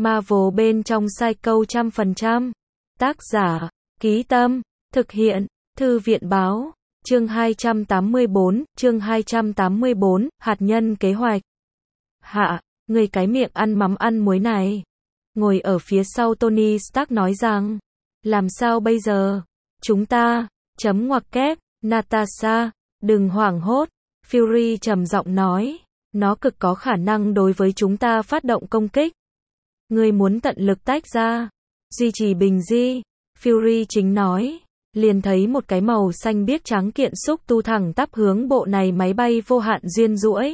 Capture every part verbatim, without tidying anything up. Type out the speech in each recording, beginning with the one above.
Marvel bên trong Psycho trăm phần trăm. Tác giả, Ký Tâm, thực hiện, Thư viện báo, chương hai trăm tám mươi bốn, chương hai trăm tám mươi bốn, hạt nhân kế hoạch. Hạ, người cái miệng ăn mắm ăn muối này. Ngồi ở phía sau Tony Stark nói rằng, làm sao bây giờ? Chúng ta, chấm ngoặc kép, Natasha, đừng hoảng hốt. Fury trầm giọng nói, nó cực có khả năng đối với chúng ta phát động công kích. Ngươi muốn tận lực tách ra, duy trì bình di. Fury chính nói, liền thấy một cái màu xanh biếc trắng kiện xúc tu thẳng tắp hướng bộ này máy bay vô hạn duyên duỗi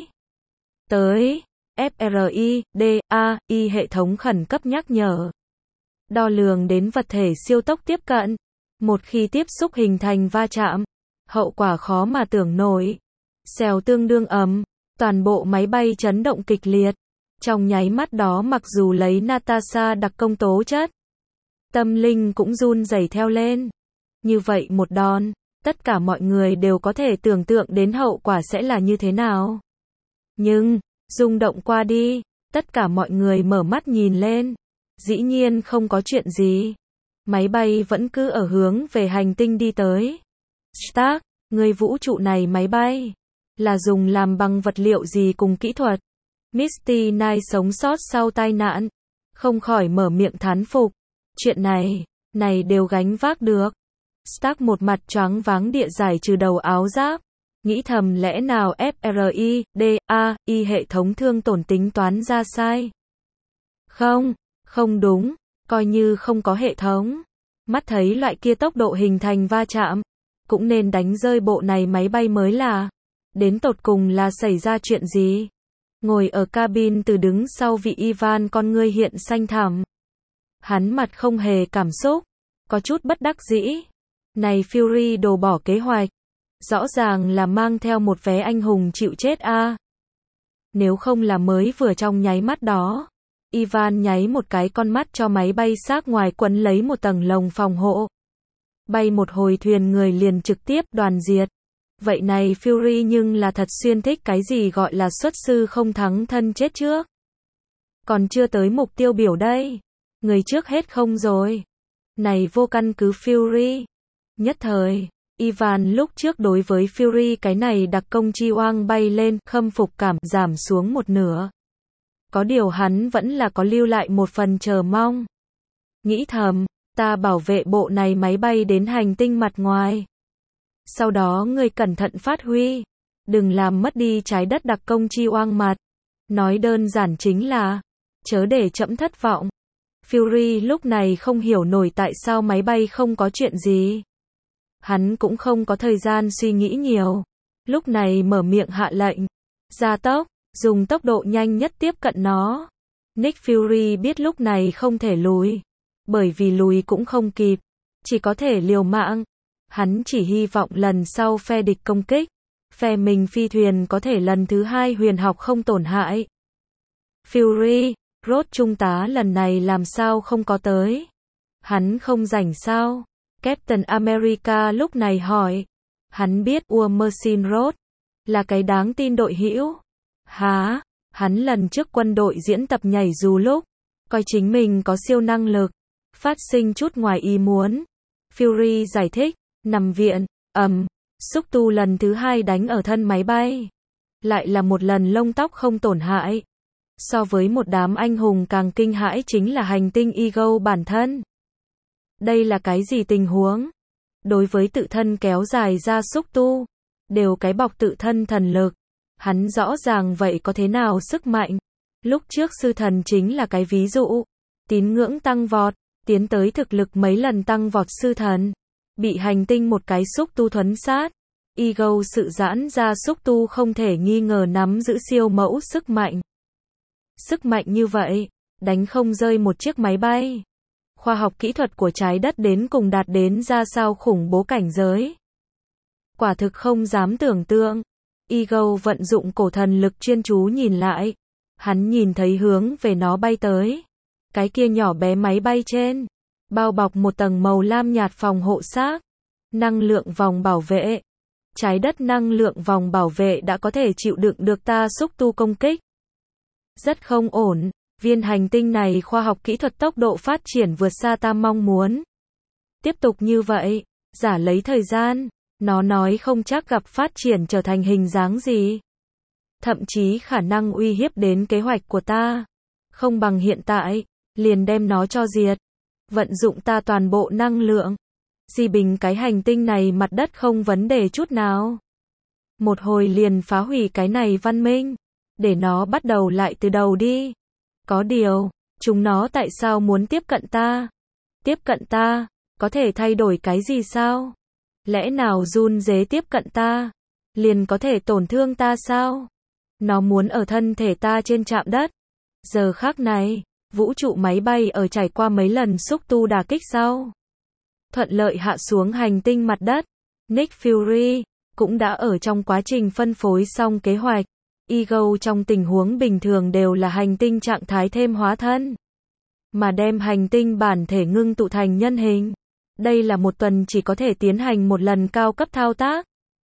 tới. ép rờ i, đê, a, i hệ thống khẩn cấp nhắc nhở. Đo lường đến vật thể siêu tốc tiếp cận. Một khi tiếp xúc hình thành va chạm, hậu quả khó mà tưởng nổi. Xèo tương đương ấm, toàn bộ máy bay chấn động kịch liệt. Trong nháy mắt đó mặc dù lấy Natasha đặc công tố chất, tâm linh cũng run rẩy theo lên. Như vậy một đòn, tất cả mọi người đều có thể tưởng tượng đến hậu quả sẽ là như thế nào. Nhưng, rung động qua đi, tất cả mọi người mở mắt nhìn lên. Dĩ nhiên không có chuyện gì. Máy bay vẫn cứ ở hướng về hành tinh đi tới. Stark, người vũ trụ này máy bay là dùng làm bằng vật liệu gì cùng kỹ thuật? Misty Knight sống sót sau tai nạn, không khỏi mở miệng thán phục. Chuyện này, này đều gánh vác được. Stark một mặt choáng váng địa giải trừ đầu áo giáp, nghĩ thầm lẽ nào ép rờ i, đê, a, i hệ thống thương tổn tính toán ra sai. Không, không đúng, coi như không có hệ thống. Mắt thấy loại kia tốc độ hình thành va chạm, cũng nên đánh rơi bộ này máy bay mới là. Đến tột cùng là xảy ra chuyện gì? Ngồi ở cabin từ đứng sau vị Ivan con ngươi hiện xanh thẳm. Hắn mặt không hề cảm xúc, có chút bất đắc dĩ. Này Fury đồ bỏ kế hoạch, rõ ràng là mang theo một vé anh hùng chịu chết a. À. Nếu không là mới vừa trong nháy mắt đó, Ivan nháy một cái con mắt cho máy bay xác ngoài quấn lấy một tầng lồng phòng hộ. Bay một hồi thuyền người liền trực tiếp đoàn diệt. Vậy này Fury nhưng là thật xuyên thích cái gì gọi là xuất sư không thắng thân chết trước. Còn chưa tới mục tiêu biểu đây. Người trước hết không rồi. Này vô căn cứ Fury. Nhất thời, Ivan lúc trước đối với Fury cái này đặc công chi oang bay lên, khâm phục cảm giảm xuống một nửa. Có điều hắn vẫn là có lưu lại một phần chờ mong. Nghĩ thầm, ta bảo vệ bộ này máy bay đến hành tinh mặt ngoài. Sau đó ngươi cẩn thận phát huy, đừng làm mất đi trái đất đặc công chi oang mặt. Nói đơn giản chính là, chớ để trẫm thất vọng. Fury lúc này không hiểu nổi tại sao máy bay không có chuyện gì. Hắn cũng không có thời gian suy nghĩ nhiều. Lúc này mở miệng hạ lệnh, gia tốc, dùng tốc độ nhanh nhất tiếp cận nó. Nick Fury biết lúc này không thể lùi, bởi vì lùi cũng không kịp, chỉ có thể liều mạng. Hắn chỉ hy vọng lần sau phe địch công kích, phe mình phi thuyền có thể lần thứ hai huyền học không tổn hại. Fury, Ross trung tá lần này làm sao không có tới? Hắn không rảnh sao? Captain America lúc này hỏi. Hắn biết Mersin Ross là cái đáng tin đội hữu. Hả? Hắn lần trước quân đội diễn tập nhảy dù lúc, coi chính mình có siêu năng lực, phát sinh chút ngoài ý muốn. Fury giải thích, nằm viện, ầm, xúc tu lần thứ hai đánh ở thân máy bay. Lại là một lần lông tóc không tổn hại. So với một đám anh hùng càng kinh hãi chính là hành tinh Ego bản thân. Đây là cái gì tình huống? Đối với tự thân kéo dài ra xúc tu, đều cái bọc tự thân thần lực. Hắn rõ ràng vậy có thế nào sức mạnh. Lúc trước sư thần chính là cái ví dụ. Tín ngưỡng tăng vọt, tiến tới thực lực mấy lần tăng vọt sư thần. Bị hành tinh một cái xúc tu thuấn sát. Ego sự giãn ra xúc tu không thể nghi ngờ nắm giữ siêu mẫu sức mạnh. Sức mạnh như vậy, đánh không rơi một chiếc máy bay. Khoa học kỹ thuật của trái đất đến cùng đạt đến ra sao khủng bố cảnh giới. Quả thực không dám tưởng tượng. Ego vận dụng cổ thần lực chuyên chú nhìn lại. Hắn nhìn thấy hướng về nó bay tới. Cái kia nhỏ bé máy bay trên, bao bọc một tầng màu lam nhạt phòng hộ xác. Năng lượng vòng bảo vệ. Trái đất năng lượng vòng bảo vệ đã có thể chịu đựng được ta xúc tu công kích. Rất không ổn. Viên hành tinh này khoa học kỹ thuật tốc độ phát triển vượt xa ta mong muốn. Tiếp tục như vậy, giả lấy thời gian, nó nói không chắc gặp phát triển trở thành hình dáng gì. Thậm chí khả năng uy hiếp đến kế hoạch của ta. Không bằng hiện tại, liền đem nó cho diệt. Vận dụng ta toàn bộ năng lượng. Di bình cái hành tinh này mặt đất không vấn đề chút nào. Một hồi liền phá hủy cái này văn minh. Để nó bắt đầu lại từ đầu đi. Có điều, chúng nó tại sao muốn tiếp cận ta? Tiếp cận ta, có thể thay đổi cái gì sao? Lẽ nào run rế tiếp cận ta, liền có thể tổn thương ta sao? Nó muốn ở thân thể ta trên chạm đất. Giờ khắc này, vũ trụ máy bay ở trải qua mấy lần xúc tu đả kích sau. Thuận lợi hạ xuống hành tinh mặt đất. Nick Fury cũng đã ở trong quá trình phân phối xong kế hoạch. Ego trong tình huống bình thường đều là hành tinh trạng thái thêm hóa thân. Mà đem hành tinh bản thể ngưng tụ thành nhân hình. Đây là một tuần chỉ có thể tiến hành một lần cao cấp thao tác.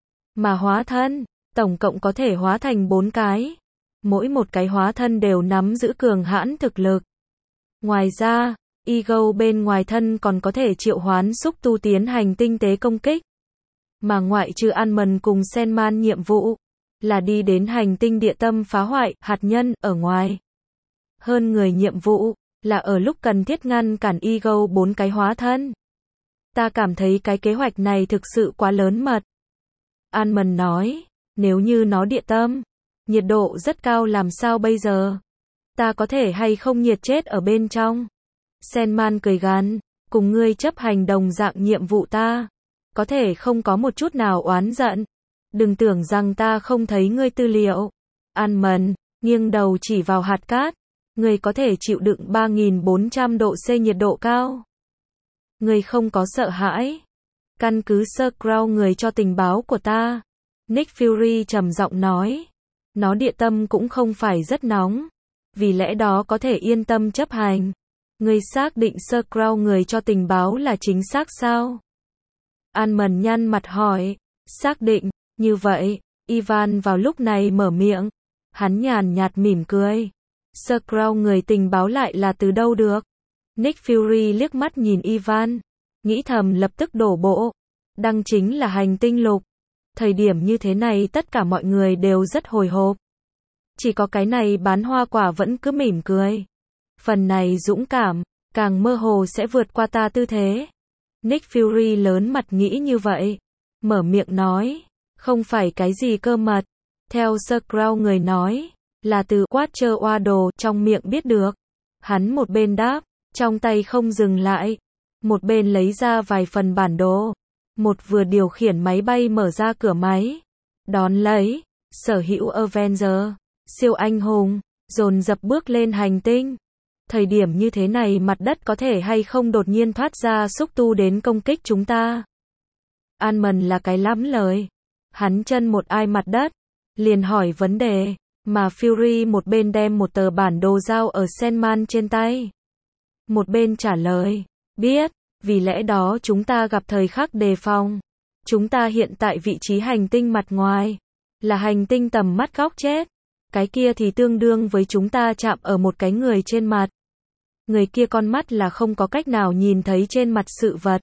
Mà hóa thân, tổng cộng có thể hóa thành bốn cái. Mỗi một cái hóa thân đều nắm giữ cường hãn thực lực. Ngoài ra, Ego bên ngoài thân còn có thể triệu hoán xúc tu tiến hành tinh tế công kích. Mà ngoại trừ Ant-Man cùng Sandman nhiệm vụ là đi đến hành tinh địa tâm phá hoại hạt nhân ở ngoài. Hơn người nhiệm vụ là ở lúc cần thiết ngăn cản Ego bốn cái hóa thân. Ta cảm thấy cái kế hoạch này thực sự quá lớn mật. Ant-Man nói, nếu như nó địa tâm, nhiệt độ rất cao làm sao bây giờ? Ta có thể hay không nhiệt chết ở bên trong? Sandman cười gằn, cùng ngươi chấp hành đồng dạng nhiệm vụ ta. Có thể không có một chút nào oán giận. Đừng tưởng rằng ta không thấy ngươi tư liệu. Ant-Man nghiêng đầu chỉ vào hạt cát. Ngươi có thể chịu đựng ba nghìn bốn trăm độ C nhiệt độ cao. Ngươi không có sợ hãi. Căn cứ sơ Crow người cho tình báo của ta. Nick Fury trầm giọng nói. Nó địa tâm cũng không phải rất nóng. Vì lẽ đó có thể yên tâm chấp hành. Ngươi xác định sơ Crow người cho tình báo là chính xác sao? Ant-Man nhăn mặt hỏi. Xác định, như vậy, Ivan vào lúc này mở miệng. Hắn nhàn nhạt mỉm cười. Sơ Crow người tình báo lại là từ đâu được? Nick Fury liếc mắt nhìn Ivan. Nghĩ thầm lập tức đổ bộ. Đăng chính là hành tinh lục. Thời điểm như thế này tất cả mọi người đều rất hồi hộp. Chỉ có cái này bán hoa quả vẫn cứ mỉm cười. Phần này dũng cảm, càng mơ hồ sẽ vượt qua ta tư thế. Nick Fury lớn mặt nghĩ như vậy. Mở miệng nói, không phải cái gì cơ mật. Theo Sir Crow người nói, là từ Quattro Wado trong miệng biết được. Hắn một bên đáp, trong tay không dừng lại. Một bên lấy ra vài phần bản đồ. Một vừa điều khiển máy bay mở ra cửa máy. Đón lấy, sở hữu Avenger, siêu anh hùng, dồn dập bước lên hành tinh. Thời điểm như thế này mặt đất có thể hay không đột nhiên thoát ra xúc tu đến công kích chúng ta. Ant-Man là cái lắm lời. Hắn chân một ai mặt đất, liền hỏi vấn đề, mà Fury một bên đem một tờ bản đồ giao ở Sandman trên tay. Một bên trả lời, biết, vì lẽ đó chúng ta gặp thời khắc đề phòng. Chúng ta hiện tại vị trí hành tinh mặt ngoài, là hành tinh tầm mắt góc chết. Cái kia thì tương đương với chúng ta chạm ở một cái người trên mặt. Người kia con mắt là không có cách nào nhìn thấy trên mặt sự vật.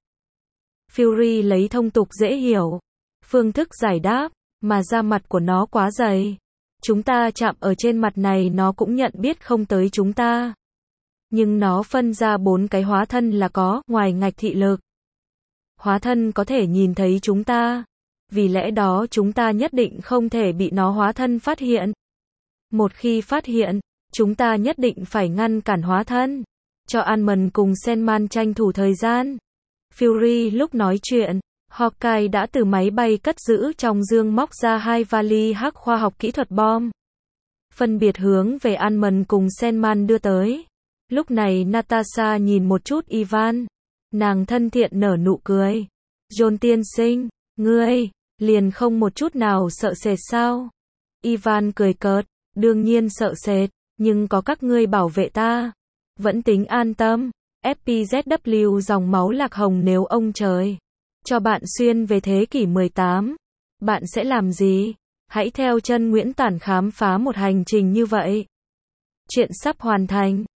Fury lấy thông tục dễ hiểu. Phương thức giải đáp, mà da mặt của nó quá dày. Chúng ta chạm ở trên mặt này nó cũng nhận biết không tới chúng ta. Nhưng nó phân ra bốn cái hóa thân là có, ngoài ngạch thị lực. Hóa thân có thể nhìn thấy chúng ta. Vì lẽ đó chúng ta nhất định không thể bị nó hóa thân phát hiện. Một khi phát hiện, chúng ta nhất định phải ngăn cản hóa thân. Cho Ant-Man cùng Sandman tranh thủ thời gian. Fury lúc nói chuyện, Hawkeye đã từ máy bay cất giữ trong dương móc ra hai vali hắc khoa học kỹ thuật bom. Phân biệt hướng về Ant-Man cùng Sandman đưa tới. Lúc này Natasha nhìn một chút Ivan. Nàng thân thiện nở nụ cười. John tiên sinh, ngươi, liền không một chút nào sợ sệt sao? Ivan cười cợt, đương nhiên sợ sệt, nhưng có các ngươi bảo vệ ta. Vẫn tính an tâm. ép pê zét vê dòng máu lạc hồng nếu ông trời cho bạn xuyên về thế kỷ mười tám, bạn sẽ làm gì? Hãy theo chân Nguyễn Tản khám phá một hành trình như vậy. Chuyện sắp hoàn thành.